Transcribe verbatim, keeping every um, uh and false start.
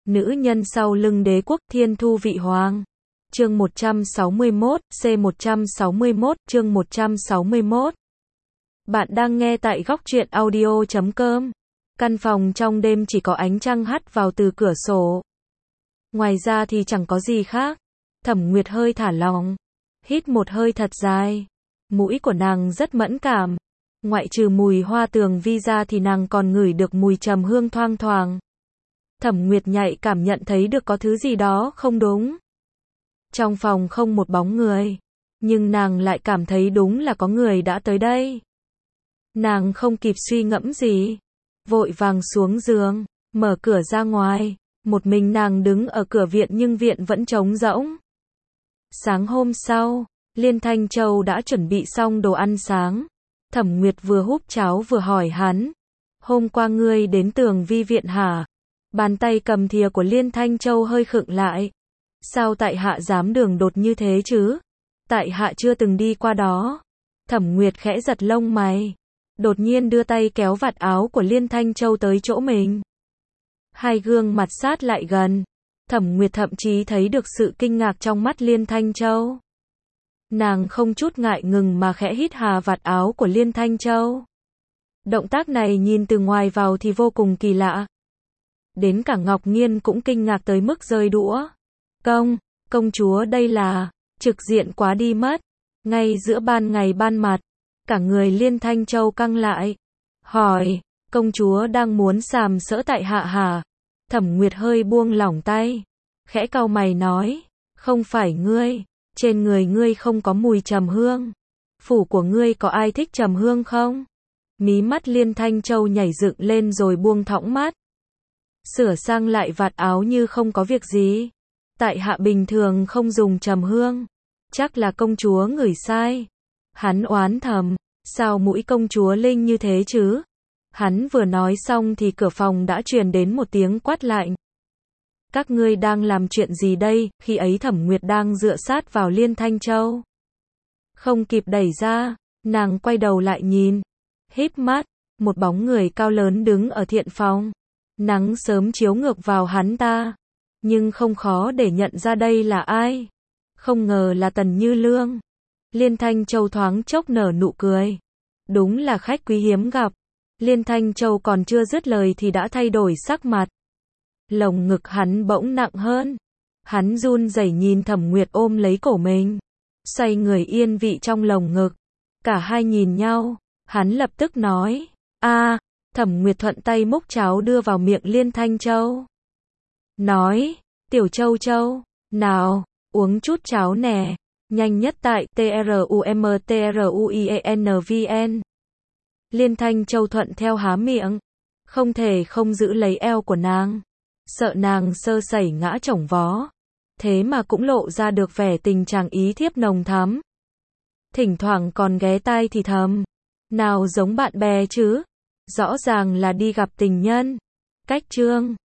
Nữ nhân sau lưng đế quốc thiên thu vị hoàng. Chương một trăm sáu mươi mốt, C một trăm sáu mươi mốt, chương một trăm sáu mươi mốt. Bạn đang nghe tại góc truyện audio chấm com. Căn phòng trong đêm chỉ có ánh trăng hắt vào từ cửa sổ. Ngoài ra thì chẳng có gì khác. Thẩm Nguyệt hơi thả lỏng, hít một hơi thật dài. Mũi của nàng rất mẫn cảm. Ngoại trừ mùi hoa tường vi ra thì nàng còn ngửi được mùi trầm hương thoang thoảng. Thẩm Nguyệt nhạy cảm nhận thấy được có thứ gì đó không đúng. Trong phòng không một bóng người, nhưng nàng lại cảm thấy đúng là có người đã tới đây. Nàng không kịp suy ngẫm gì, vội vàng xuống giường, mở cửa ra ngoài. Một mình nàng đứng ở cửa viện nhưng viện vẫn trống rỗng. Sáng hôm sau, Liên Thanh Châu đã chuẩn bị xong đồ ăn sáng. Thẩm Nguyệt vừa húp cháo vừa hỏi hắn, hôm qua ngươi đến Tường Vi viện hả? Bàn tay cầm thìa của Liên Thanh Châu hơi khựng lại. Sao tại hạ dám đường đột như thế chứ? Tại hạ chưa từng đi qua đó. Thẩm Nguyệt khẽ giật lông mày, đột nhiên đưa tay kéo vạt áo của Liên Thanh Châu tới chỗ mình. Hai gương mặt sát lại gần. Thẩm Nguyệt thậm chí thấy được sự kinh ngạc trong mắt Liên Thanh Châu. Nàng không chút ngại ngừng mà khẽ hít hà vạt áo của Liên Thanh Châu. Động tác này nhìn từ ngoài vào thì vô cùng kỳ lạ. Đến cả Ngọc Nghiên cũng kinh ngạc tới mức rơi đũa. Công, công chúa đây là, trực diện quá đi mất. Ngay giữa ban ngày ban mặt, cả người Liên Thanh Châu căng lại. Hỏi, công chúa đang muốn sàm sỡ tại hạ hả? Thẩm Nguyệt hơi buông lỏng tay, khẽ cau mày nói, không phải ngươi, trên người ngươi không có mùi trầm hương. Phủ của ngươi có ai thích trầm hương không? Mí mắt Liên Thanh Châu nhảy dựng lên rồi buông thõng mắt. Sửa sang lại vạt áo như không có việc gì. Tại hạ bình thường không dùng trầm hương. Chắc là công chúa ngửi sai. Hắn oán thầm, sao mũi công chúa linh như thế chứ? Hắn vừa nói xong thì cửa phòng đã truyền đến một tiếng quát lạnh. Các ngươi đang làm chuyện gì đây? Khi ấy Thẩm Nguyệt đang dựa sát vào Liên Thanh Châu. Không kịp đẩy ra, nàng quay đầu lại nhìn. Híp mắt, một bóng người cao lớn đứng ở thiện phòng. Nắng sớm chiếu ngược vào hắn ta, nhưng không khó để nhận ra đây là ai. Không ngờ là Tần Như Lương. Liên Thanh Châu thoáng chốc nở nụ cười. Đúng là khách quý hiếm gặp. Liên Thanh Châu còn chưa dứt lời thì đã thay đổi sắc mặt. Lồng ngực hắn bỗng nặng hơn. Hắn run rẩy nhìn Thẩm Nguyệt ôm lấy cổ mình, xoay người yên vị trong lồng ngực. Cả hai nhìn nhau, hắn lập tức nói, a. Thẩm Nguyệt thuận tay múc cháo đưa vào miệng Liên Thanh Châu. Nói, Tiểu Châu Châu, nào, uống chút cháo nè, nhanh nhất tại trumtruenvn. Liên Thanh Châu thuận theo há miệng, không thể không giữ lấy eo của nàng, sợ nàng sơ sẩy ngã chổng vó. Thế mà cũng lộ ra được vẻ tình trạng ý thiếp nồng thắm. Thỉnh thoảng còn ghé tai thì thầm, nào giống bạn bè chứ? Rõ ràng là đi gặp tình nhân. Cách chương